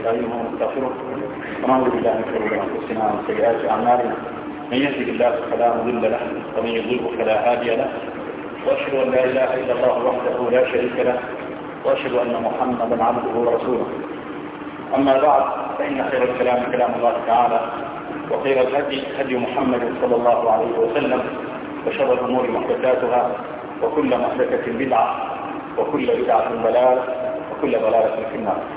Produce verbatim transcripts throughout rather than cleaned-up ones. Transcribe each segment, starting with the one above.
ونستعينه ونستغفره ونعوذ بالله من شرور انفسنا ومن سيئات اعمالنا من يهده الله فلا مضل له ومن يضلل فلا هادي له واشهد ان لا اله الا الله وحده لا شريك له واشهد ان محمدا عبده ورسوله. اما بعد فان خير الكلام كلام الله تعالى وخير الهدي هدي محمد صلى الله عليه وسلم وشر الامور محدثاتها وكل محدثه بدعه وكل بدعه ضلاله وكل ضلاله في النار.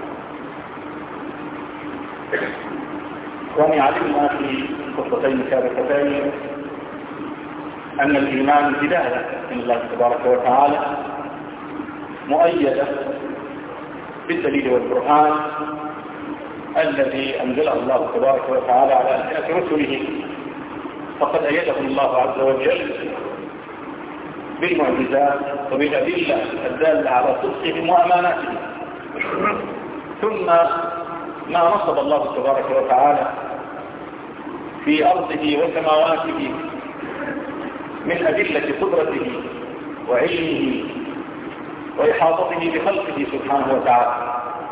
وأن علمنا في خطبتين سابقتين أن الإيمان بداية من الله تبارك وتعالى مؤيدة بالدليل والبرهان الذي أنزله الله تبارك وتعالى على ألسنة رسله، فقد أيده الله عز وجل بالمعجزات وبالأدلة الدالة على صدقهم وأماناتهم. ثم ما نصب الله تبارك وتعالى في أرضه وسماواته من أدلة قدرته وعلمه وإحاطته بخلقه سبحانه وتعالى.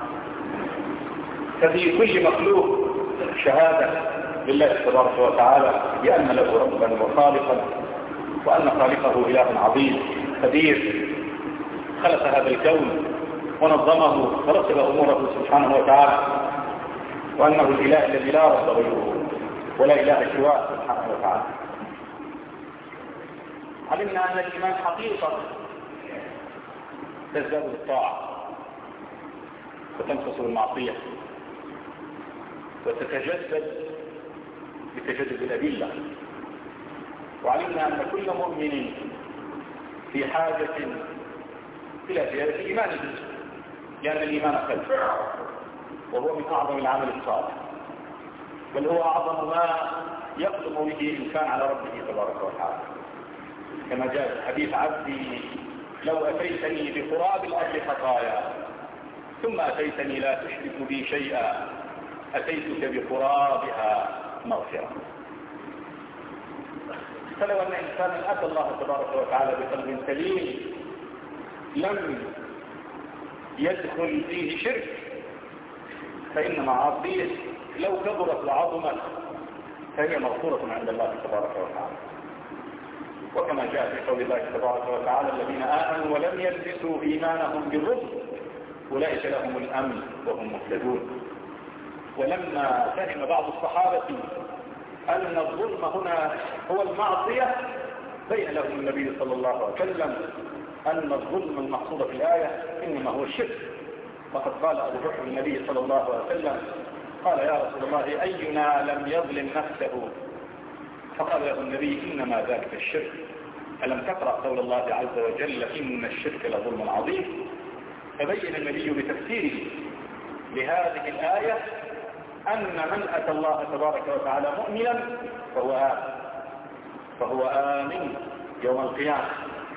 ففي كل مخلوق شهادة لله تبارك وتعالى بأن له ربا وخالقا، وأن خالقه إله عظيم قدير خلق هذا الكون ونظمه ورتب أموره سبحانه وتعالى، وأنه الإله الذي لا رب غيره ولا إله سواه سبحانه وتعالى. علمنا أن الإيمان حقيقة تزداد بالطاعة وتنقص بالمعصية وتتجدد بتجدد الأدلة. وعلمنا أن كل مؤمن في حاجة إلى زيادة إيمانه، لأن الإيمان قلب وهو من أعظم العمل الصالح، بل هو أعظم ما يقدم به الإنسان على ربه تبارك وتعالى، كما جاء في الحديث: عبدي لو أتيتني بقراب الأرض خطايا ثم أتيتني لا تشرك بي شيئا أتيتك بقرابها مغفرة. فلو أن إنسانا أتى الله تبارك وتعالى بقلب سليم لم يدخل فيه شرك، فإن معاصيه لو كبرت وعظمت فهي مغفورة عند الله تبارك وتعالى. وكما جاء في قول الله تبارك وتعالى: الذين آمنوا ولم يلبسوا إيمانهم بالظلم أولئك لهم الأمن وهم مهتدون. ولما فهم بعض الصحابة أن الظلم هنا هو المعصية بين لهم النبي صلى الله عليه وسلم أن الظلم المقصود في الآية إنما هو الشرك. وقد قال أبو بكر النبي صلى الله عليه وسلم قال: يا رسول الله أينا لم يظلم نفسه؟ فقال له النبي: إنما ذلك الشرك. ألم تقرأ قول الله عز وجل: إن الشرك لظلم عظيم؟ فبين النبي بتفسيره لهذه الآية أن من أتى الله تبارك وتعالى مؤمنا فهو آمن فهو آمن يوم القيامة.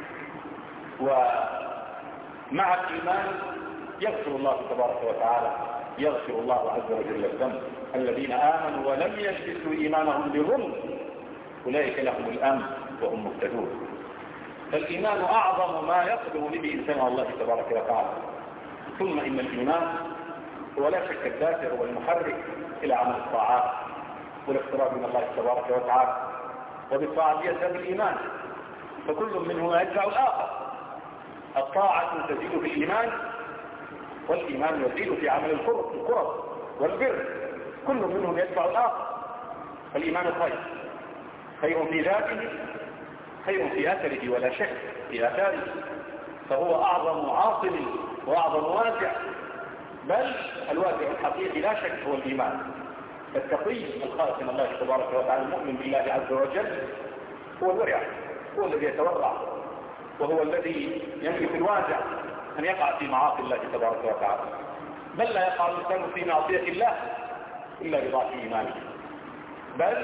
ومع الإيمان يغفر الله تبارك وتعالى يغفر الله عز وجل الذنب. الذين آمنوا ولم يلبسوا إيمانهم بظلم أولئك لهم الأمن وهم مهتدون. فالإيمان أعظم ما يقدم به إنسان الله تبارك وتعالى. ثم إن الإيمان هو لا شك الدافع والمحرك إلى عمل الطاعات والاقتراب من الله تبارك وتعالى، وبالطاعة يزداد الإيمان، فكل منهما يدفع الآخر. الطاعة تزيد في الإيمان، والإيمان يزيد في عمل القرب والبر، كل منهم يدفع الآخر. فالإيمان خير، خير في ذاته، خير في أثره ولا شك في آثاره، فهو أعظم عاصم وأعظم واسع، بل الواسع الحقيقي لا شك هو الإيمان. فالتقي الخالق من الله تبارك وتعالى المؤمن بالله عز وجل هو الورع، هو الذي يتورع، وهو الذي يملك الواسع أن يقع في معاصي الله تبارك وتعالى، بل لا يقع الإنسان في معصية الله إلا بضعف إيمانه، بل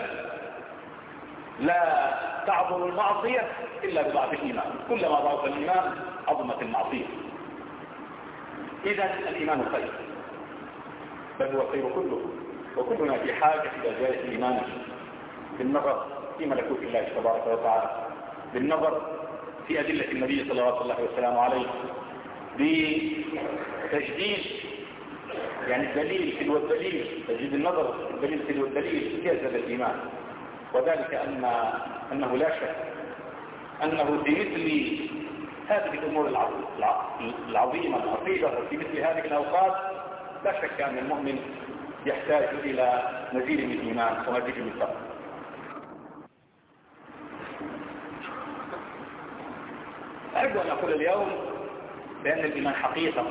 لا تعظم المعصية إلا بضعف الإيمان. كلما ضعف الإيمان عظمت المعصية. إذن الإيمان خير، بل هو خير كله، وكلنا في حاجة إلى زيادة إيمانه بالنظر في ملكوت الله تبارك وتعالى، بالنظر في أدلة النبي صلى الله عليه وسلم عليه، بتجديد يعني الدليل تلو الدليل، تجد النظر الدليل تلو الدليل يزداد الإيمان. وذلك أن أنه لا شك أنه في مثل هذه الأمور العظيمة العقيدة وفي مثل هذه الأوقات لا شك أن المؤمن يحتاج إلى مزيد من الإيمان ومزيد من التقوى. أحب أن أقول اليوم بأن الإيمان حقيقة،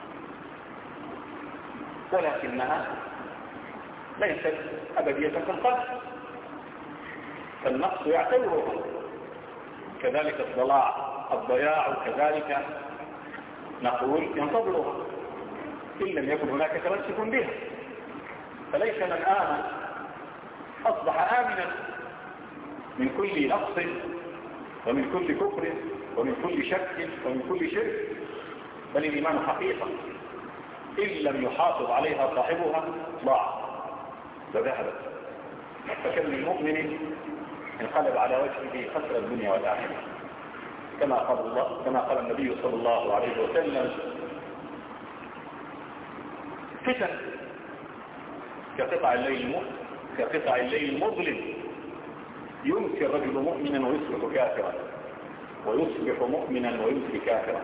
ولكنها ليست أبدية في القلب، فالنقص يعتبره، كذلك الضلاع الضياع وكذلك نقول ينتظره إن لم يكن هناك تمسك به. فليس من آمن أصبح آمنا من كل نقص ومن كل كفر ومن كل شك ومن كل شرك، بل الإيمان حقيقة إن لم يحافظ عليها صاحبها ضاع وذهبت. فكم من مؤمن انقلب على وجهه خسر الدنيا والآخرة، كما قال الله كما قال النبي صلى الله عليه وسلم: فتن كقطع الليل كقطع الليل المظلم يمسي الرجل مؤمنا ويصبح كافرا ويصبح مؤمنا ويمسي كافرا.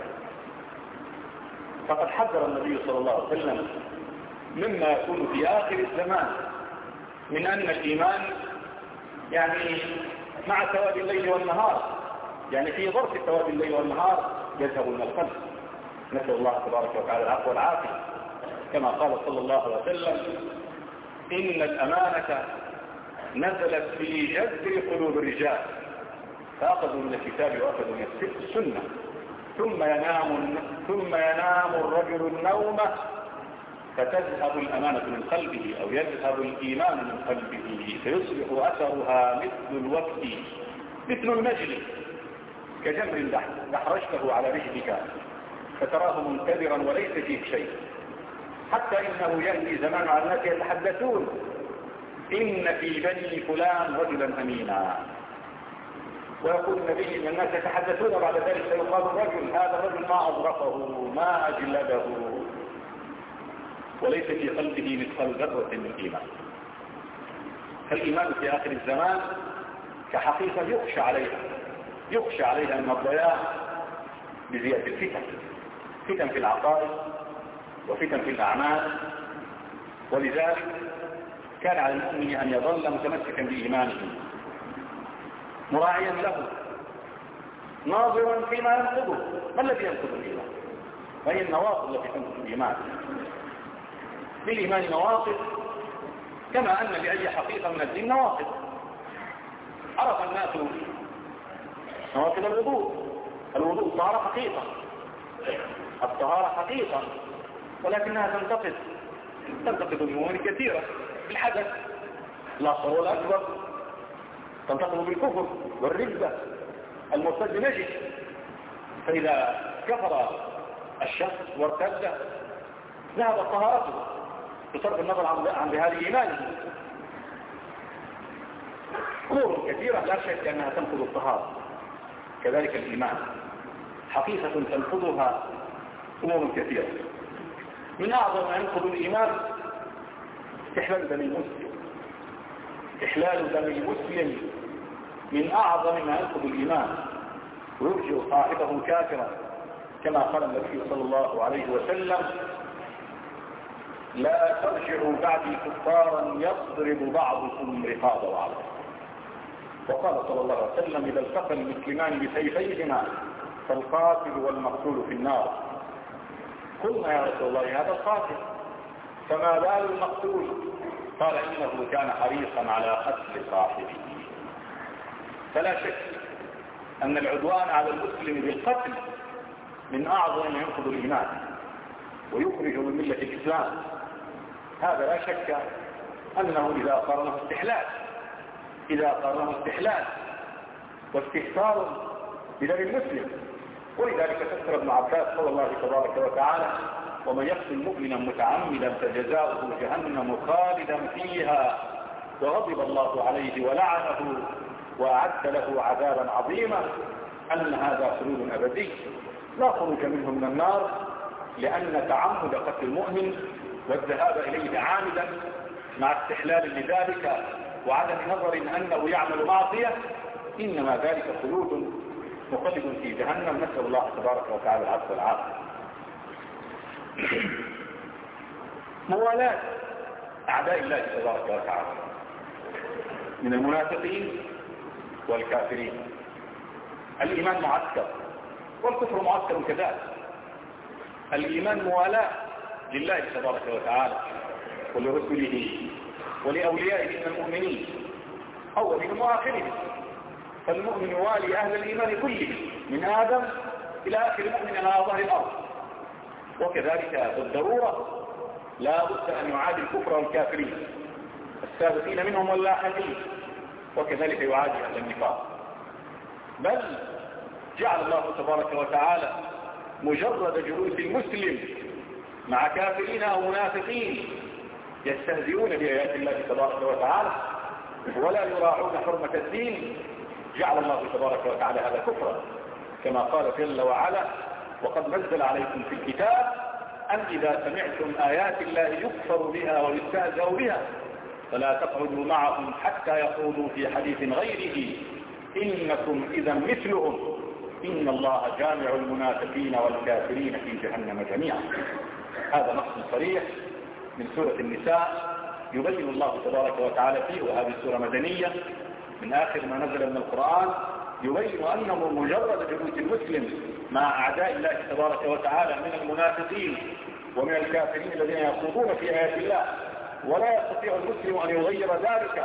فقد حذر النبي صلى الله عليه وسلم مما يكون في آخر الزمان من أن الإيمان يعني مع سواد الليل والنهار، يعني في ظرف سواد الليل والنهار يذهب من القلب. نسأل الله تبارك وتعالى العفو والعافية، كما قال صلى الله عليه وسلم: إن الأمانة نزلت في جذر قلوب الرجال فأخذوا من الكتاب وأخذوا من السنة، ثم ينام ثم ينام الرجل النوم فتذهب الأمانة من قلبه أو يذهب الإيمان من قلبه فيصبح أثرها مثل الوقت مثل المجل كجمر دحرجته على رجلك فتراه منكدرا وليس فيه شيء، حتى إنه يأتي زمان على الناس يتحدثون: إن في بني فلان رجلا أمينا. ويقول النبي إن الناس يتحدثون بعد ذلك فيقال: الرجل هذا الرجل ما أضرقه ما أجلده وليس في قلبه مثقال ذرة من إيمان. فالإيمان في آخر الزمان كحقيقة يخشى عليها يخشى عليها من الضياع بزيادة الفتن، فتن في العقائد وفتن في الأعمال. ولذلك كان على المؤمن أن يظل متمسكا بإيمانه مراعيا له ناظرا فيما ينقضه. ما الذي ينقض الإيمان؟ وهي النواقض التي تنقض الإيمان. للإيمان نواقض كما أن لأي حقيقة من الدين نواقض. عرف الناس نواقض الوضوء. الوضوء الطهارة حقيقة، الطهارة حقيقة، ولكنها تنتقد تنتقد الأمور كثيرة بالحدث الأصغر والأكبر، تنتقد بالكفر والردة. المرتد نجس، فإذا كفر الشخص وارتد ذهبت طهارته بصرف النظر عن بهذه إيمانه. أمور كثيرة لا شك أنها تنقض الطهارة. كذلك الإيمان حقيقة تنقضها أمور كثيرة. من أعظم ما ينقض الإيمان استحلال دم المسلم. استحلال دم المسلم من أعظم ما ينقض الإيمان ويرجع صاحبه كافرا، كما قال النبي صلى الله عليه وسلم: لا ترجعوا بعدي كفارا يضرب بعضكم رقاب بعض. وقال صلى الله عليه وسلم: إذا التقى المسلمان بسيفيهما فالقاتل والمقتول في النار. قلنا يا رسول الله هذا القاتل، فما بال المقتول؟ قال: إنه كان حريصا على قتل صاحبه. فلا شك أن العدوان على المسلم بالقتل من أعظم ما ينقض الإيمان ويخرج من ملة الإسلام. هذا لا شك أنه إذا قرنه استحلال إذا قرنه استحلال واستهتار بدم المسلم. ولذلك فسر ابن عباس قول الله تبارك وتعالى: ومن يقتل مؤمنا متعمدا فجزاؤه جهنم خالدا فيها وغضب الله عليه ولعنه وأعد له عذابا عظيما. أن هذا خلود أبدي لا خروج منه من النار، لأن تعمد قتل المؤمن والذهاب إليه عامدا مع استحلال لذلك وعدم نظر أنه يعمل معصية، إنما ذلك خلود مخلد في جهنم، نسأل الله تبارك وتعالى العفو والعافية. موالاة أعداء الله تبارك وتعالى من المنافقين والكافرين. الإيمان معسكر والكفر معسكر كذلك. الإيمان موالاة لله تبارك وتعالى ولرسله ولأوليائه من المؤمنين أولهم وآخرهم. فالمؤمن يوالي أهل الإيمان كلهم من آدم إلى آخر مؤمن على ظهر الأرض. وكذلك بالضرورة لا بد أن يعادي الكفر والكافرين السابقين منهم واللاحقين، وكذلك يعادي أهل النفاق. بل جعل الله تبارك وتعالى مجرد جلوس المسلم مع كافرين أو منافقين يستهزئون بآيات الله تبارك وتعالى ولا يراعون حرمة الدين، جعل الله تبارك وتعالى هذا كفرا، كما قال جل وعلا: وقد نزل عليكم في الكتاب أن إذا سمعتم آيات الله يكفر بها ويستهزأ بها فلا تقعدوا معهم حتى يخوضوا في حديث غيره إنكم إذا مثلهم إن الله جامع المنافقين والكافرين في جهنم جميعا. هذا نص صريح من سورة النساء يبين الله تبارك وتعالى فيه، وهذه سورة مدنية من آخر ما نزل من القرآن، يبين أنه مجرد جلوس المسلم مع أعداء الله تبارك وتعالى من المنافقين ومن الكافرين الذين يخوضون في آيات الله، ولا يستطيع المسلم أن يغير ذلك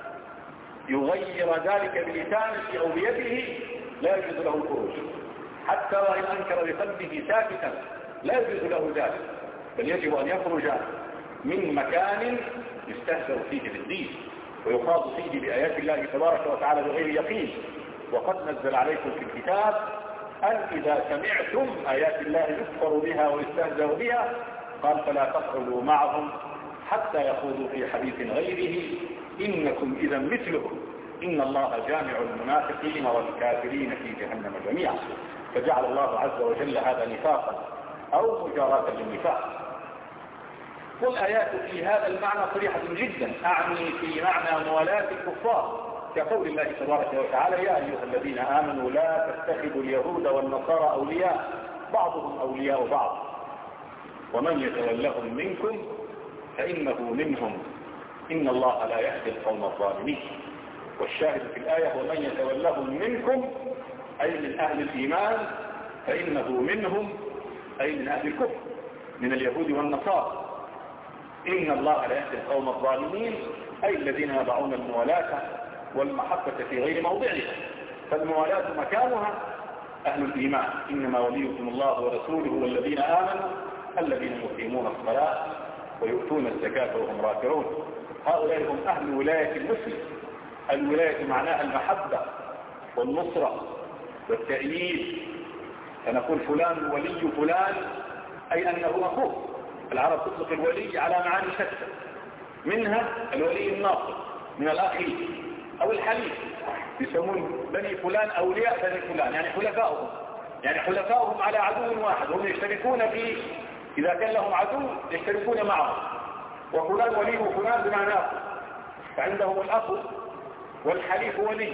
يغير ذلك بلسانه أو بيده، لا يجوز له الخروج حتى وإن أنكر بقلبه ساكتا، لا يجوز له ذلك، بل يجب أن يخرج من مكان يستهزأ فيه بالدين ويخاض فيه بآيات الله تبارك وتعالى بغير يقين. وقد نزل عليكم في الكتاب أن إذا سمعتم آيات الله يكفر بها ويستهزأ بها قال فلا تقعدوا معهم حتى يخوضوا في حديث غيره إنكم إذا مثلهم إن الله جامع المنافقين والكافرين في جهنم جميعا. فجعل الله عز وجل هذا نفاقا أو مجاراة للنفاق. والآيات في هذا المعنى صريحة جدا، أعني في معنى موالاة الكفار، كقول الله تبارك وتعالى: يا أيها الذين آمنوا لا تتخذوا اليهود والنصارى أولياء بعضهم أولياء بعض ومن يتولهم منكم فإنه منهم إن الله لا يهدي القوم الظالمين. والشاهد في الآية: ومن يتولهم منكم أي من أهل الإيمان فإنه منهم أي من أهل الكفر من اليهود والنصارى. إن الله لا يهدي القوم الظالمين أي الذين يضعون الموالاة والمحبة في غير موضعها. فالموالاة مكانها أهل الإيمان: إنما وليكم الله ورسوله والذين آمنوا الذين يقيمون الصلاة ويؤتون الزكاة وهم راكعون. هؤلاء هم أهل ولاية المسلم. الولاية معناها المحبة والنصرة والتأييد، فنقول فلان ولي فلان أي أنه أخوه. العرب تطلق الولي على معاني شتى، منها الولي الناصر من الأخي أو الحليف، يسمون بني فلان أولياء بني فلان، يعني حلفاؤهم يعني حلفاؤهم على عدو واحد، هم يشتركون في إذا كان لهم عدو يشتركون معه. وفلان ولي فلان بمعناه، فعندهم الأخ والحليف ولي.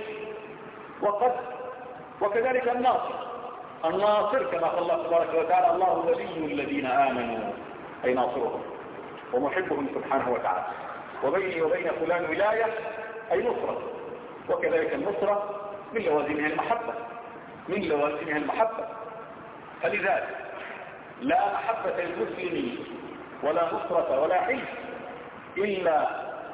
وقد وكذلك الناصر الناصر كما قال الله تبارك وتعالى: الله ولي الذين آمنوا أي ناصرهم ومحبهم سبحانه وتعالى. وبيني وبين فلان ولاية أي نصرة. وكذلك النصرة من لوازمها المحبة من لوازمها المحبة فلذلك لا محبة المسلم ولا نصرة ولا حلف إلا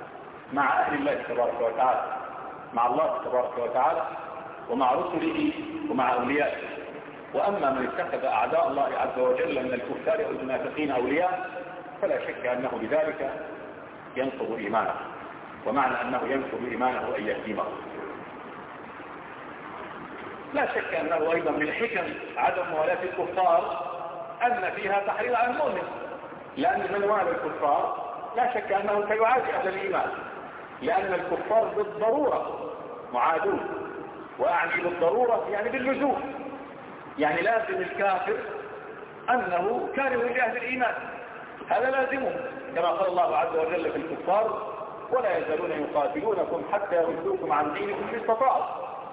مع أهل الله تبارك وتعالى، مع الله تبارك وتعالى ومع رسله ومع أوليائه. وأما من اتخذ أعداء الله عز وجل من الكفار والمنافقين أولياء فلا شك أنه بذلك ينقض إيمانه، ومعنى أنه ينقض إيمانه أن يهدمه. لا شك أنه أيضا من حكم عدم موالاة الكفار أن فيها تحرير على المؤمن، لأن من والى الكفار لا شك أنه سيعادي أهل الإيمان، لأن الكفار بالضرورة معادون. وأعني بالضرورة يعني باللزوم، يعني لازم الكافر أنه كاره لأهل الإيمان، هذا لازمه، كما قال الله عز وجل في الكفار: ولا يزالون يقاتلونكم حتى يردوكم عن دينكم إن استطاعوا.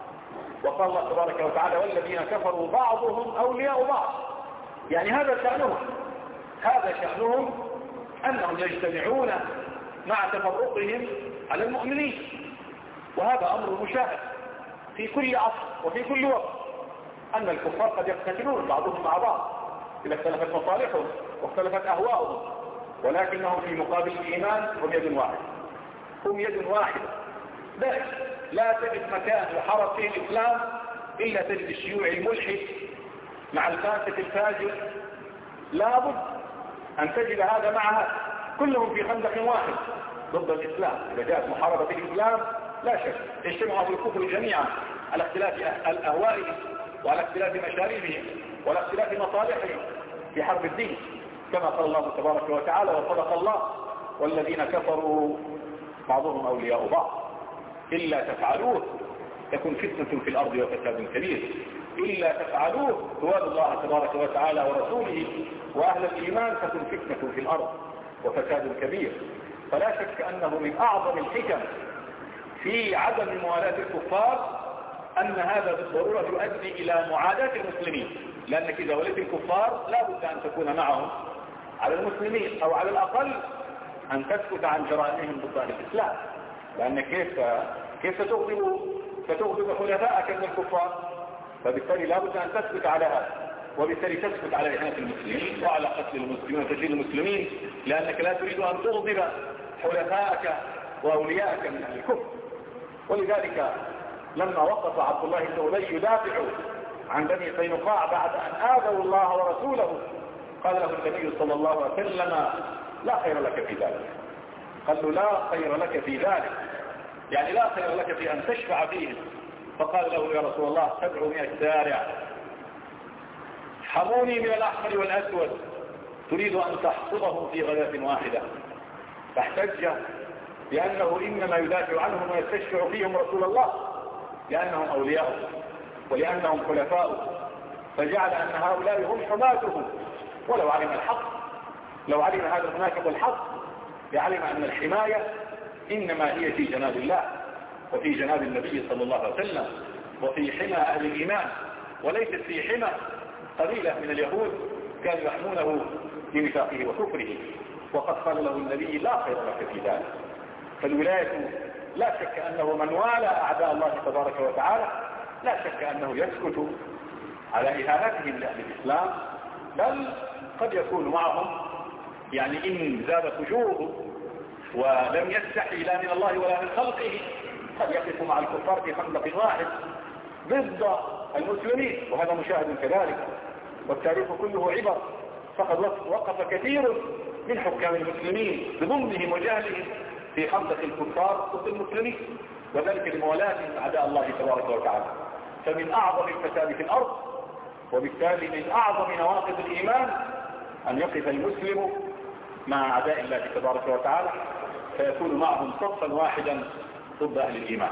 وقال الله تبارك وتعالى: والذين كفروا بعضهم أولياء بعض. يعني هذا شأنهم، هذا شأنهم أنهم يجتمعون مع تفرقهم على المؤمنين، وهذا أمر مشاهد في كل عصر وفي كل وقت، أن الكفار قد يقتتلون بعضهم مع بعض إذا اختلفت مصالحهم واختلفت أهواؤهم، ولكنهم في مقابل الإيمان هم يد واحد، هم يد واحدة. ذلك لا تجد مكان يحارب فيه الإسلام إلا تجد الشيوعي الملحد مع الفاسق الفاجر، لابد أن تجد هذا مع هذا، كلهم في خندق واحد ضد الإسلام. إذا جاءت محاربة الإسلام لا شك يجتمعوا في الكفر جميعا على اختلاف أهوائهم وعلى اختلاف مشاربهم وعلى اختلاف مصالحهم في حرب الدين، كما قال الله تبارك وتعالى: وصدق الله والذين كفروا بعضهم أولياء بعض إلا تفعلوه تكن فتنة في الأرض وفساد كبير. إلا تفعلوه توالوا الله تبارك وتعالى ورسوله وأهل الإيمان تكن فتنة في الأرض وفساد كبير. فلا شك أنه من أعظم الحكم في عدم موالاة الكفار أن هذا بالضرورة يؤدي إلى معاداة المسلمين، لأنك إذا وليت الكفار لا بد أن تكون معهم على المسلمين، أو على الأقل أن تسكت عن جرائمهم ضد الإسلام، لأن كيف كيف ستغضب ستغضب خلفاءك من الكفار؟ فبالتالي لا بد أن تسكت على هذا، وبالتالي تسكت على إهانة المسلمين وعلى قتل المسلمين وتجريد المسلمين، لأنك لا تريد أن تغضب حلفاءك وأولياءك من أهل الكفر. ولذلك لما وقف عبد الله بن أبي يدافع عن بني قينقاع بعد أن آذوا الله ورسوله، قال له النبي صلى الله عليه وسلم: لا خير لك في ذلك. قال له: لا خير لك في ذلك، يعني لا خير لك في أن تشفع فيهم. فقال له: يا رسول الله سبعمائة دارع حموني من الأحمر والأسود، تريد أن تحصدهم في غداة واحدة. فاحتج بأنه إنما يدافع عنهم ويستشفع فيهم رسول الله لأنهم أولياءه ولأنهم خلفاؤه، فجعل أن هؤلاء هم حماته. ولو علم الحق، لو علم هذا المنافق الحق لعلم أن الحماية إنما هي في جناب الله وفي جناب النبي صلى الله عليه وسلم وفي حمى أهل الإيمان، وليست في حمى قليلة من اليهود كانوا يحمونه بنفاقه وكفره. وقد قال له النبي: لا خير لك في ذلك. فالولاية لا شك أنه من والى أعداء الله تبارك وتعالى لا شك أنه يسكت على إهانتهم لأهل الإسلام، بل قد يكون معهم، يعني إن زاد فجوره ولم يستحي لا من الله ولا من خلقه قد يقف مع الكفار في خندق واحد ضد المسلمين، وهذا مشاهد كذلك، والتاريخ كله عبر. فقد وقف كثير من حكام المسلمين بظلمهم وجهلهم في خندق الكفار ضد المسلمين، وذلك لموالاتهم أعداء الله تبارك وتعالى. فمن أعظم الفساد في الأرض، وبالتالي من أعظم نواقض الإيمان، أن يقف المسلم مع أعداء الله تبارك وتعالى فيكون معهم صفا واحدا ضد أهل الإيمان.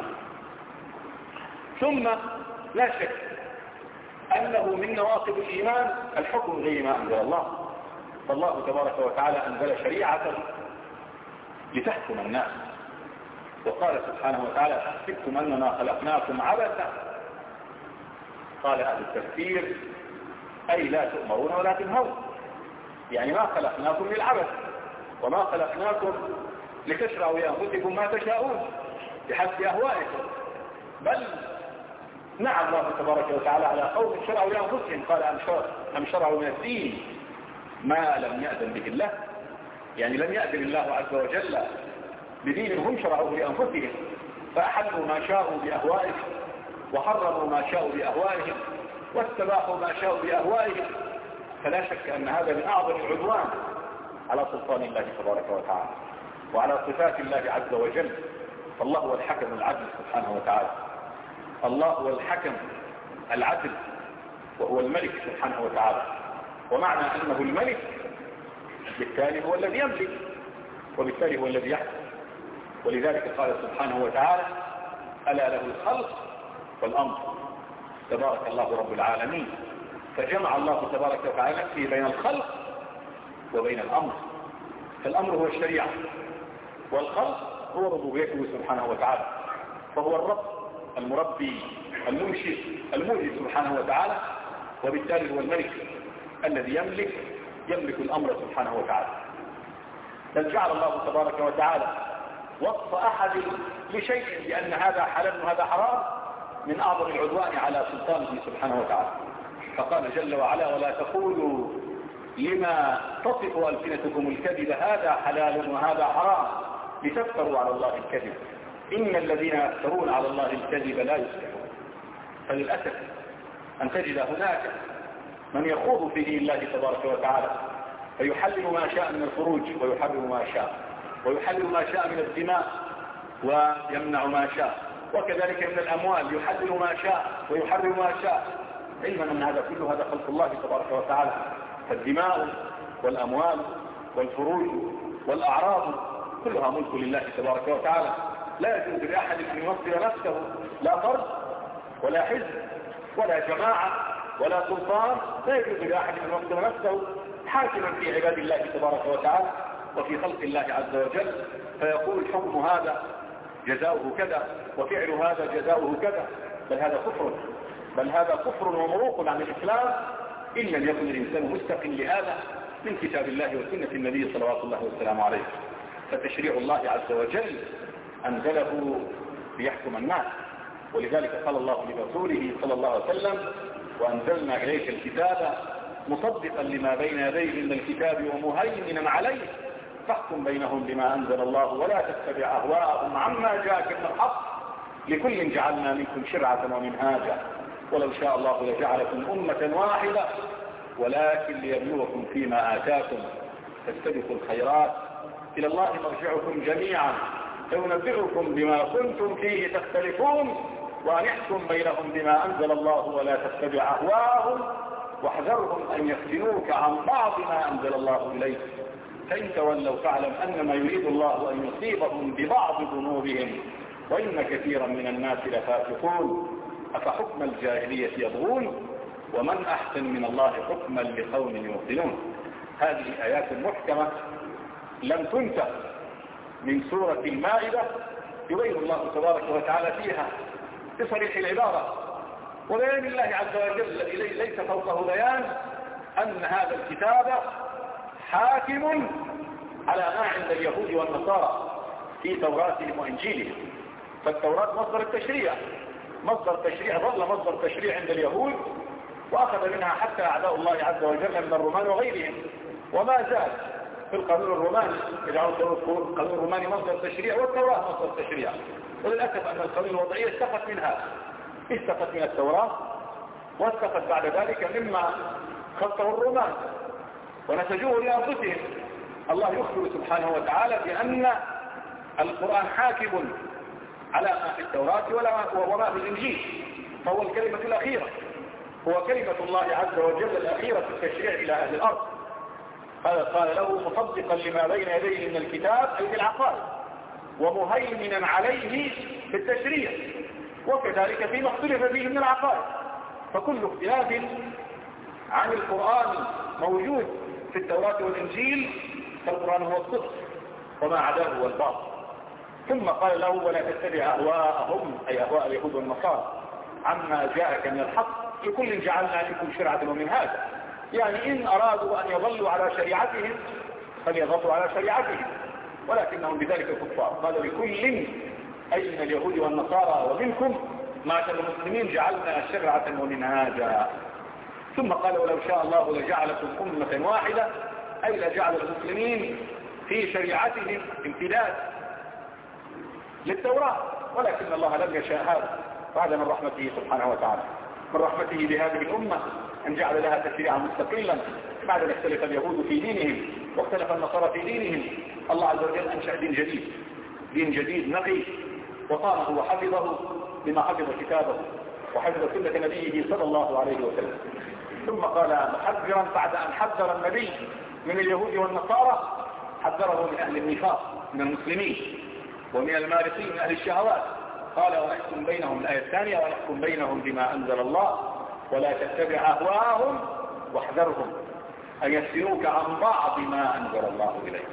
ثم لا شك أنه من نواقض الإيمان الحكم غير ما أنزل الله. فالله تبارك وتعالى أنزل شريعة لتحكم الناس، وقال سبحانه وتعالى: أحسبتم أننا خلقناكم عبثا. قال أهل التفسير: أي لا تؤمرون ولا تنهون، يعني ما خلقناكم للعبث، وما خلقناكم لتشرعوا لأنفسكم ما تشاءون بحسب أهوائكم، بل نعم الله تبارك وتعالى على قوم شرعوا لأنفسهم. قال: أم شرعوا من الدين ما لم يأذن به الله، يعني لم يأذن الله عز وجل بدين هم شرعوه لأنفسهم، فأحلوا ما شاءوا بأهوائهم وحرموا ما شاءوا بأهوائهم واستباحوا ما شاءوا بأهوائهم. فلا شك أن هذا من أعظم العدوان على سلطان الله تبارك وتعالى وعلى صفات الله عز وجل. الله هو الحكم العدل سبحانه وتعالى، الله هو الحكم العدل وهو الملك سبحانه وتعالى، ومعنى أنه الملك بالتالي هو الذي يملك، وبالتالي هو الذي يحكم. ولذلك قال سبحانه وتعالى: ألا له الخلق والأمر، تبارك الله رب العالمين. فجمع الله تبارك وتعالى في بين الخلق وبين الأمر، فالأمر هو الشريعة، والخلق هو ربوبيته سبحانه وتعالى، فهو الرب المربي المنشئ الموجد سبحانه وتعالى، وبالتالي هو الملك الذي يملك يملك الأمر سبحانه وتعالى. بل جعل الله تبارك وتعالى وصف أحد لشيء بأن هذا حلال وهذا حرام من أعظم العدوان على سلطانه سبحانه وتعالى، فقال جل وعلا: ولا تقولوا لما تصف ألسنتكم الكذب هذا حلال وهذا حرام لتفتروا على الله الكذب إن الذين يفترون على الله الكذب لا يفلحون. فللأسف أن تجد هناك من يخوض في دين الله تبارك وتعالى فيحلل ما شاء من الخروج ويحرم ما شاء، ويحلل ما شاء من الدماء ويمنع ما شاء، وكذلك من الأموال يحلل ما شاء ويحرم ما شاء، علما أن هذا كله هذا خلق الله تبارك وتعالى. فالدماء والأموال والفروج والأعراض كلها ملك لله تبارك وتعالى، لا يجوز لأحد أن ينصر نفسه، لا فرد ولا حزب ولا جماعة ولا سلطان، لا يجوز لأحد أن ينصر نفسه حاكما في عباد الله تبارك وتعالى وفي خلق الله عز وجل، فيقول حكم هذا جزاؤه كذا وفعل هذا جزاؤه كذا. بل هذا كفر، بل هذا كفر ومروق عن الإسلام إن لم يكن الإنسان مستقل لهذا من كتاب الله وسنة النبي صلوات الله والسلام عليه. فتشريع الله عز وجل أنزله ليحكم الناس، ولذلك قال الله لرسوله صلى الله عليه وسلم: وأنزلنا إليك الكتاب مصدقا لما بين يديه من الكتاب ومهيمنا عليه فاحكم بينهم بما أنزل الله ولا تتبع أهواءهم عما جاءك من الحق لكل جعلنا منكم شرعة ومنهاجا ولو شاء الله لجعلكم أمة واحدة ولكن ليبلوكم فيما آتاكم فاستبقوا الخيرات إلى الله مرجعكم جميعا فينبئكم بما كنتم فيه تختلفون وأن يحكم بينهم بما أنزل الله ولا تتبع أهواءهم واحذرهم أن يفتنوك عن بعض ما أنزل الله إليك فإن تولوا فاعلم أنما يريد الله أن يصيبهم ببعض ذنوبهم وإن كثيرا من الناس لفاسقون أفحكم الجاهلية يبغون ومن أحسن من الله حكما لقوم يوقنون. هذه آيات محكمة لم تنتهي من سورة المائدة يبين الله تبارك وتعالى فيها بصريح العبارة وبيان الله عز وجل الذي ليس فوقه بيان أن هذا الكتاب حاكم على ما عند اليهود والنصارى في توراتهم وإنجيلهم. فالتوراة مصدر التشريع، مصدر تشريع ظل مصدر تشريع عند اليهود وأخذ منها حتى أعداء الله عز وجل من الرومان وغيرهم، وما زال في القانون الروماني يجعل القانون الروماني مصدر تشريع والتوراة مصدر تشريع. وللأسف أن القانون الوضعية استفت منها، استفت من التوراة واستفت بعد ذلك مما خطه الرومان ونسجوه لأنفسهم. الله يخبر سبحانه وتعالى بأن القرآن حاكم على ما في التوراة وما في الإنجيل، فهو الكلمة الأخيرة، هو كلمة الله عز وجل الأخيرة في التشريع إلى أهل الأرض. هذا قال له مصدقا لما بين يديه من الكتاب أي بالعقائد ومهيمنا عليه في التشريع وكذلك فيما اختلف فيه من العقائد. فكل اختلاف عن القرآن موجود في التوراة والإنجيل فالقرآن هو الصدق وما عداه هو الباطل. ثم قال له ولا تتبع أهواءهم أي أهواء اليهود والنصارى عما جاءك من الحق لكل جعلنا لكم شرعة ومنهاجا، يعني إن أرادوا أن يظلوا على شريعتهم فليظلوا على شريعتهم ولكنهم بذلك كفار. قال لكل أي من اليهود والنصارى ومنكم معشر المسلمين جعلنا شرعة ومنهاجا. ثم قال ولو شاء الله لجعلكم أمة واحدة أي لجعل المسلمين في شريعتهم امتداد للتوراة، ولكن الله لم يشاء هذا بعد من رحمته سبحانه وتعالى، من رحمته بهذه الأمة أن جعل لها تشريعا مستقلا بعد أن اختلف اليهود في دينهم واختلف النصارى في دينهم. الله عز وجل أنشأ دين جديد، دين جديد نقي وصانه وحفظه بما حفظ كتابه وحفظ سنة نبيه صلى الله عليه وسلم. ثم قال محذرا بعد أن حذر النبي من اليهود والنصارى حذره من أهل النفاق من المسلمين ومن المارقين من أهل الشهوات. قال ونحكم بينهم الآية الثانية ونحكم بينهم بما أنزل الله ولا تتبع أهواءهم واحذرهم أن يفتنوك عن بعض ما أنزل الله إليك،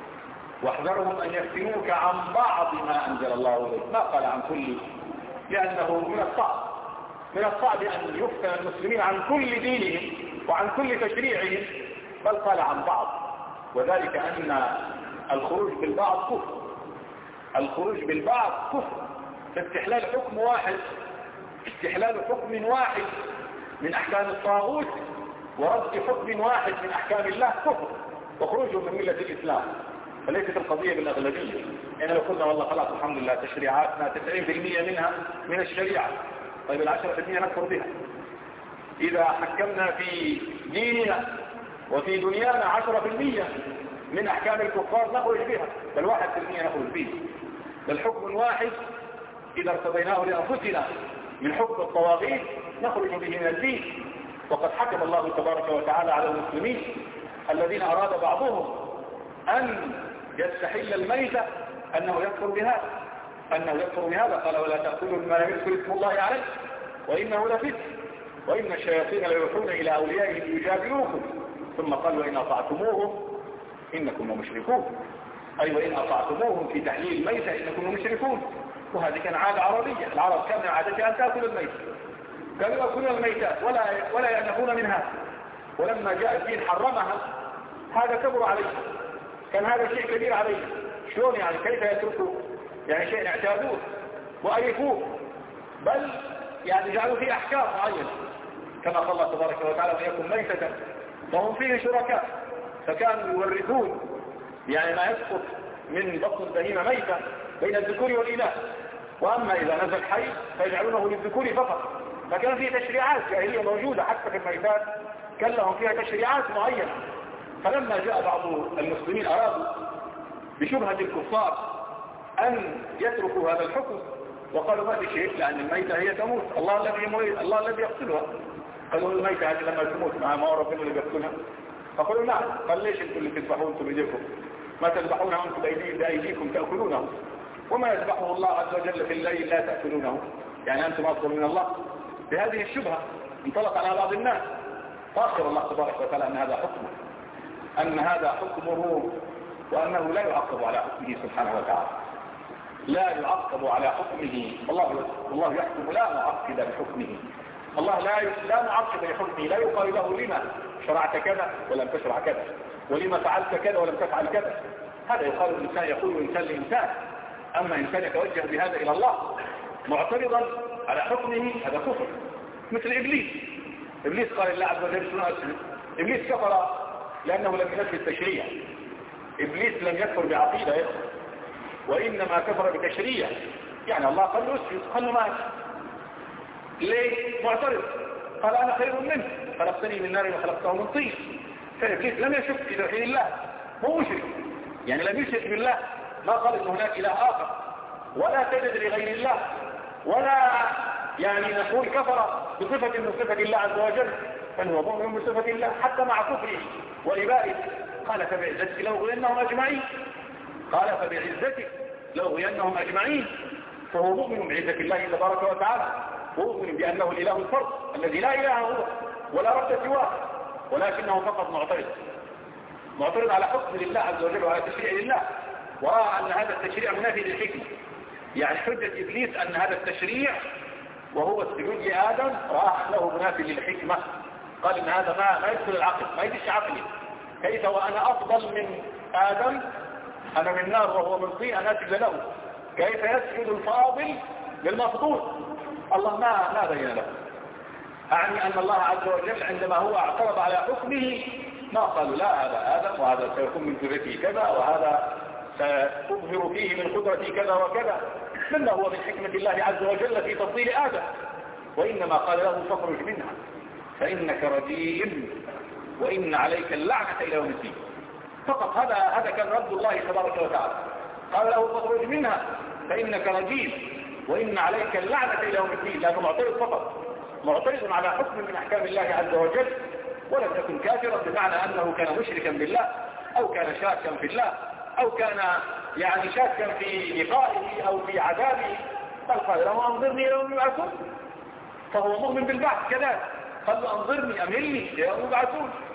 واحذرهم أن يفتنوك عن بعض ما أنزل الله إليك. ما قال عن كل، لأنه من الصعب من الصعب أن يفتن المسلمين عن كل دينهم وعن كل تشريعهم، بل قال عن بعض، وذلك أن الخروج بالبعض كفر. الخروج بالبعض كفر. فاستحلال حكم واحد استحلال حكم واحد من أحكام الطاغوت ورد حكم واحد من أحكام الله كفر وخروج من ملة الإسلام. فليست القضية بالأغلبية. يعني لو قلنا والله خلاص الحمد لله تشريعاتنا تسعين بالمئة منها من الشريعة، طيب العشرة بالمئة نكفر بها. إذا حكمنا في ديننا وفي دنيانا عشرة بالمئة من أحكام الكفار نخرج بها، بل واحد بالمئة نخرج به. بل حكم واحد إذا ارتضيناه لأنفسنا من حكم الطواغيت نخرج به من الدين. وقد حكم الله تبارك وتعالى على المسلمين الذين أراد بعضهم أن يستحل الميتة أنه يكفر بهذا أنه يكفر بهذا قال ولا تأكلوا مما لم يذكر اسم الله عليه وإنه لفسق وإن الشياطين ليوحون إلى أوليائهم يجادلوكم، ثم قال وإن أطعتموهم إنكم لمشركون، أي وإن أطعتموهم في تحليل الميتة إنكم لمشركون. وهذه كان عادة عربية. العرب كان من عادتها أن تأكل الميتة، كانوا يأكلون الميتات ولا ولا يأنفون منها. ولما جاء الدين حرمها هذا كبر عليه، كان هذا شيء كبير عليه. شلون يعني كيف يتركوا يعني شيء اعتادوه وألفوه، بل يعني جعلوا فيه أحكام معينة كما قال الله تبارك وتعالى ويكن ميتة فهم فيه شركاء، فكانوا يورثون يعني ما يسقط من بطن البهيمة ميتة بين الذكور والإناث، وأما إذا نزل حي فيجعلونه للذكور فقط. فكان فيه تشريعات جاهلية موجودة حتى في الميتات كان لهم فيها تشريعات معينة. فلما جاء بعض المسلمين أرادوا بشبهة الكفار أن يتركوا هذا الحكم وقالوا ما في شيء لأن الميتة هي تموت، الله الذي يميت الله الذي يقتلها. قالوا الميتة هذه لما تموت مع ما ربنا اللي يقتلها. فقالوا نعم. قال ليش انتم اللي تذبحون انتم بيديكم؟ ما تذبحونه انتم بأيديكم تأكلونه، وما يذبحه الله عز وجل في الليل لا تأكلونه، يعني أنتم أفضل من الله. بهذه الشبهة انطلق على بعض الناس، فأخبر الله تبارك وتعالى أن هذا حكمه أن هذا حكمه وأنه لا يعقب على حكمه سبحانه وتعالى، لا يعقب على حكمه. الله الله يحكم لا معقب لحكمه. الله لا لا معقب لحكمه، لا يقال له لما شرعت كذا ولم تشرع كذا، ولما فعلت كذا ولم تفعل كذا. هذا يقال الإنسان يقول الإنسان لإنسان. أما إنسان يتوجه بهذا إلى الله معترضا على حكمه هذا كفر. مثل إبليس إبليس قال الله عز وجل شنو أسلم. إبليس كفر لأنه لم ينفذ التشريع. إبليس لم يكفر بعقيدة وإنما كفر بتشريع. يعني الله قال له اسجد قال له ما ليه؟ معترض. قال أنا خير منه خلقتني من نار وخلقته من طين. فإبليس لم يشك في توحيد الله، هو مشرك يعني لم يشرك بالله، ما قال إن هناك إله آخر ولا تجد لغير الله، ولا يعني نقول كفر بصفة من صفة الله عز وجل، بل هو مؤمن بصفة الله حتى مع كفره وإبائه. قال فبعزتك لأغوينهم أجمعين قال فبعزتك لأغوينهم أجمعين. فهو مؤمن بعزة الله تبارك وتعالى، مؤمن بأنه الإله الفرد الذي لا إله هو ولا رب سواه، ولكنه فقط معترض معترض على حكم لله عز وجل وعلى تشريع لله، ورأى أن هذا التشريع منافي للحكمة. يعني حجة إبليس أن هذا التشريع وهو السجود لآدم رأى أنه منافي للحكمة. قال إن هذا ما, ما يدخل العقل، ما يدش عقلي. كيف وأنا أفضل من آدم، أنا من نار وهو من طين، أنا أسجد له. كيف يسجد الفاضل للمفضول؟ الله ما ما بين له. أعني أن الله عز وجل عندما هو اعترض على حكمه ما قالوا لا هذا آدم وهذا سيكون من ذريته كذا وهذا سأظهر فيه من قدرتي كذا وكذا، مما هو من حكمة الله عز وجل في تفضيل آدم. وإنما قال له فاخرج منها فإنك رجيم وإن عليك اللعنة إلى يوم الدين. فقط هذا هذا كان رد الله تبارك وتعالى. قال له فاخرج منها فإنك رجيم وإن عليك اللعنة إلى يوم الدين. لأنه معترض فقط، معترض على حكم من أحكام الله عز وجل، ولم يكن كافرا بمعنى أنه كان مشركا بالله أو كان شاكا في الله أو كان يعني شاكا في لقائه أو في عذابه، بل قال له أنظرني إلى يوم يبعثون. فهو مؤمن بالبعث كذلك، قال له أنظرني أمهلني إلى يوم يبعثون.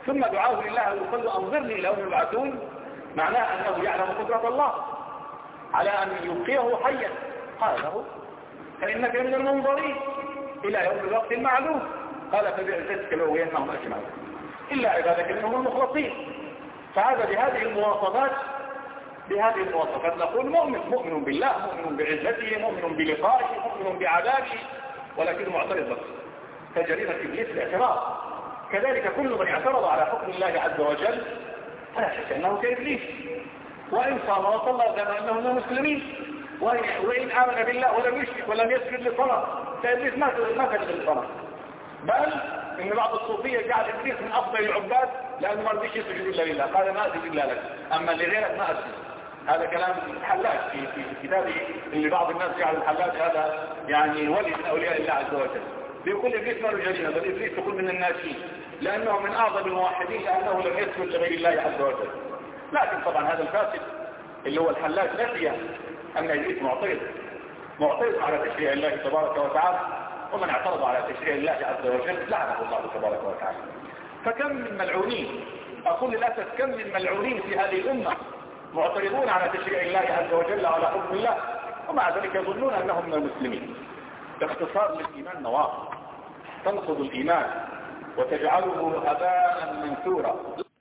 ثم دعاه لله يقول أنظرني إلى يوم يبعثون، معناه أنه يعلم قدرة الله على أن يبقيه حيا. قال له فإنك من المنظرين إلى يوم الوقت المعلوم. قال فبعزتك لأغوينهم أجمعين إلا عبادك منهم المخلصين. فهذا بهذه المواصفات بهذه المواصفات نقول مؤمن مؤمن بالله، مؤمن بعزته، مؤمن بلقائه، مؤمن بعذابه، ولكن معترض بس كجريمة إبليس الاعتراض. كذلك كل من اعترض على حكم الله عز وجل فلا شك أنه كإبليس، وإن صام وصلى كما أنه من المسلمين، وإن آمن بالله ولم يشرك ولم يسجد للصلاة فإبليس ما سجد للصلاة. بل إن بعض الصوفية جعل إبليس من أفضل العباد لأنه ما رضيش يسجد إلا لله، قال ما أسجد إلا لك، أما لغيرك ما أسجد. هذا كلام الحلاج في في كتابه اللي بعض الناس جعل الحلاج هذا يعني ولي من أولياء الله عز وجل. بيقول إبليس ما له جريمة، بل إبليس يقول من الناسين لأنه من أعظم الموحدين لأنه لم يسجد لغير الله عز وجل. لكن طبعا هذا الفاسد اللي هو الحلاج نسي أن إبليس معترض معترض على تشريع الله تبارك وتعالى، ومن اعترض على تشريع الله عز وجل لعنه الله تبارك وتعالى. فكم من ملعونين، أقول للأسف كم من ملعونين في هذه الأمة معترضون على تشريع الله عز وجل وعلى حكم الله، ومع ذلك يظنون أنهم من المسلمين. باختصار للإيمان نواقض تنقض الإيمان وتجعله هباء منثورا.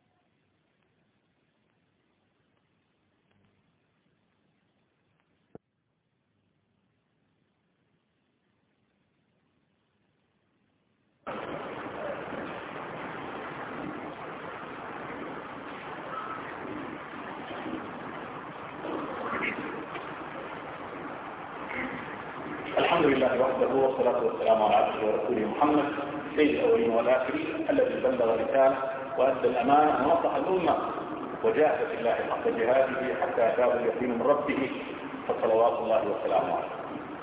الحمد لله وحده والصلاة والسلام على عبده ورسوله محمد سيد الأولين والآخرين الذي بلغ رسالة وأدى الأمانة ونصح الأمة وجاهد في الله حق جهاده حتى أتاه اليقين من ربه، فصلوات الله وسلامه عليه.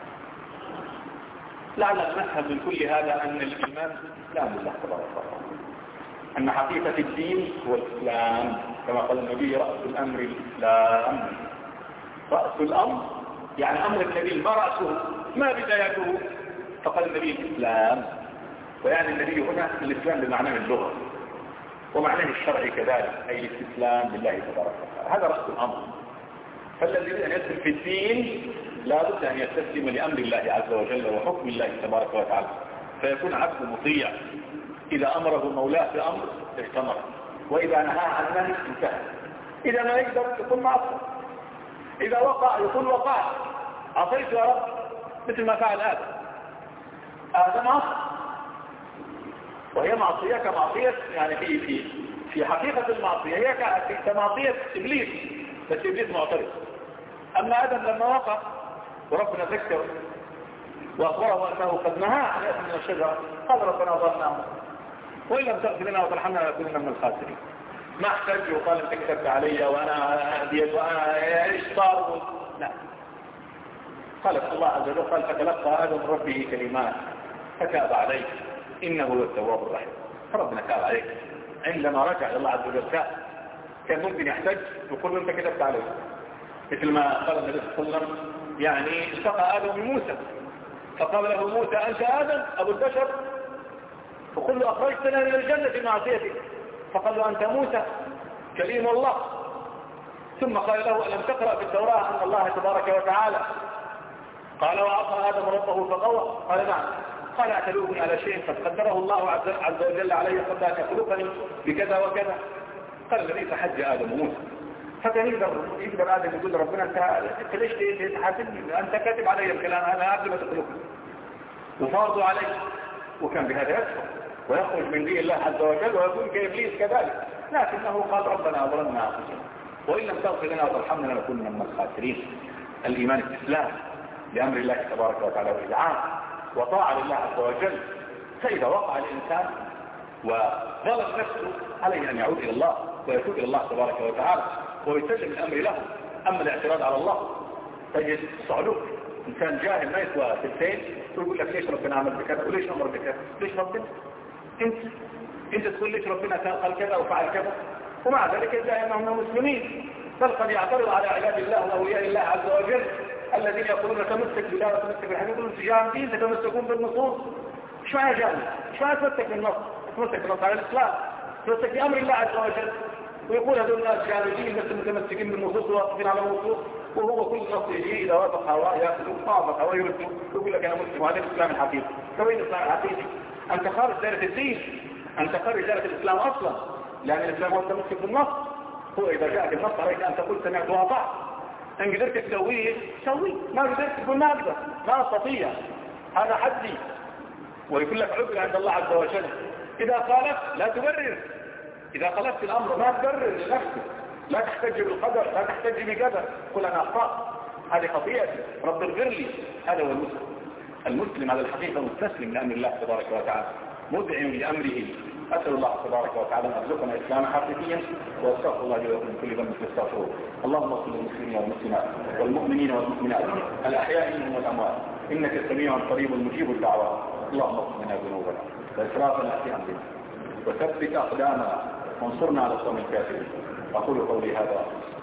لعلنا نفهم من كل هذا أن الإيمان إسلام الله تبارك وتعالى، أن حقيقة الدين هو الإسلام، كما قال النبي رأس الأمر الإسلام. رأس الأمر يعني أمر النبي، ما رأسه ما بدايته، فقال النبي الإسلام. ويعني النبي هنا الإسلام بمعنى اللغة ومعناه الشرعي كذلك، أي الاستسلام لله تبارك وتعالى، هذا رأس الأمر. فالذي يريد أن يسلم في الدين لا بد أن يستسلم لأمر الله عز وجل وحكم الله تبارك وتعالى، فيكون عبد مطيع. إذا أمره مولاه بأمر استمر، وإذا نهى عن نهي انتهى. إذا ما يقدر يكون معصر، إذا وقع يكون وقع. عصيت يا رب مثل ما فعل آدم. آدم عصر، وهي معصية كمعصية يعني في في في حقيقة المعصية هي كمعصية إبليس، بس إبليس معترض. أما آدم لما وقع وربنا ذكر وأخبره أنه قد نهى عن يأكل من الشجرة قال ربنا ظلمنا وإن لم تغفر لنا وترحمنا لنكونن من الخاسرين. ما احتج وقال انت كتبت علي وانا هديت وانا ايش صار. لا، قال الله عز وجل قال فتلقى آدم من ربه كلمات فتاب عليه إنه هو التواب الرحيم. فربنا تاب عليه عندما رجع إلى الله عز وجل. تاب كان ممكن يحتج ويقول انت كتبت عليه، مثل ما قال النبي صلى الله عليه وسلم يعني التقى آدم من موسى فقال له موسى أنت آدم أبو البشر، وقل له أخرجتنا من الجنة معصيتك، فقال له أنت موسى كليم الله. ثم قال له ألم تقرأ في التوراة أن الله تبارك وتعالى قال وعصى آدم ربه فغوى؟ قال نعم. قال أتلومني على شيء قد قدره الله عز وجل علي قبل أن يخلقني بكذا وكذا؟ قال النبي فحج آدم موسى. فكان يقدر يقدر آدم يقول ربنا أنت أنت ليش تحاسبني؟ أنت كاتب علي الكلام أنا قبل ما تخلقني، وفرضوا عليه. وكان بهذا يكفر ويخرج من دين الله عز وجل ويكون كإبليس كذلك. لكنه قال ربنا أضرنا أنفسنا وإن لم تغفر لنا وترحمنا لنكون من الخاسرين. الإيمان استسلام لأمر الله تبارك وتعالى وإذعان وطاعة لله عز وجل. فإذا وقع الإنسان وظلم نفسه عليه أن يعود إلى الله ويتوب إلى الله تبارك وتعالى ويسلم الأمر له. أما الاعتراض على الله تجد صعلوك إنسان جاهل ما يسوى تلتين ويقول لك ليش ربنا عمل بكذا وليش أمر بكذا؟ ليش ربنا؟ انت انت تقول ليش ربنا قال كذا وفعل كذا، ومع ذلك جاء انهم مسلمين. بل قد يعترض على عباد الله واولياء الله عز وجل الذين يقولون تمسك بالله وتمسك بالحديث، يقولون تجاه دين تتمسكون بالنصوص. ايش معنى جاهل؟ ايش معنى تمسك بالنص؟ تمسك بالنص على الاسلام. يمسك بأمر الله عز وجل، ويقول هذول الناس جاهلين بس متمسكين بالنصوص وواقفين على النصوص، وهو كل نص يجي إذا وافق هواه يأخذه، ما وافق هواه يرده، يقول لك أنا مسلم، وهذا الإسلام الحقيقي. فوين الإسلام الحقيقي؟ أنت خارج دائرة الدين، أنت خارج دائرة الإسلام أصلا، لأن الإسلام هو التمسك بالنص. هو إذا جاءك النص عليك أن تقول سمعت وأطعت، إن قدرت تسويه سويه، ما قدرت تقول ما أقدر، ما أستطيع، هذا حدي، ويقول لك عذر عند الله عز وجل. إذا خالفت لا تبرر، إذا خالفت الأمر ما تبرر لنفسك، لا تحتج بالقدر، لا تحتج بقدر، قل أنا أخطأت، هذه خطيئتي، رب اغفر لي. هذا هو المسلم. المسلم على الحقيقة مستسلم لأمر الله تبارك وتعالى، مذعن لأمره. أسأل الله تبارك وتعالى أن يرزقنا إسلاما حقيقيا، واستغفر الله لي ولكم من كل ذنب فاستغفروه. اللهم اغفر للمسلمين والمسلمات والمؤمنين والمؤمنات الأحياء منهم والأموات، إنك سميع قريب مجيب الدعوات. اللهم اغفر لنا ذنوبنا وإسرافنا في أمرنا، وثبت أقدامنا وانصرنا على القوم الكافرين. أقول قولي هذا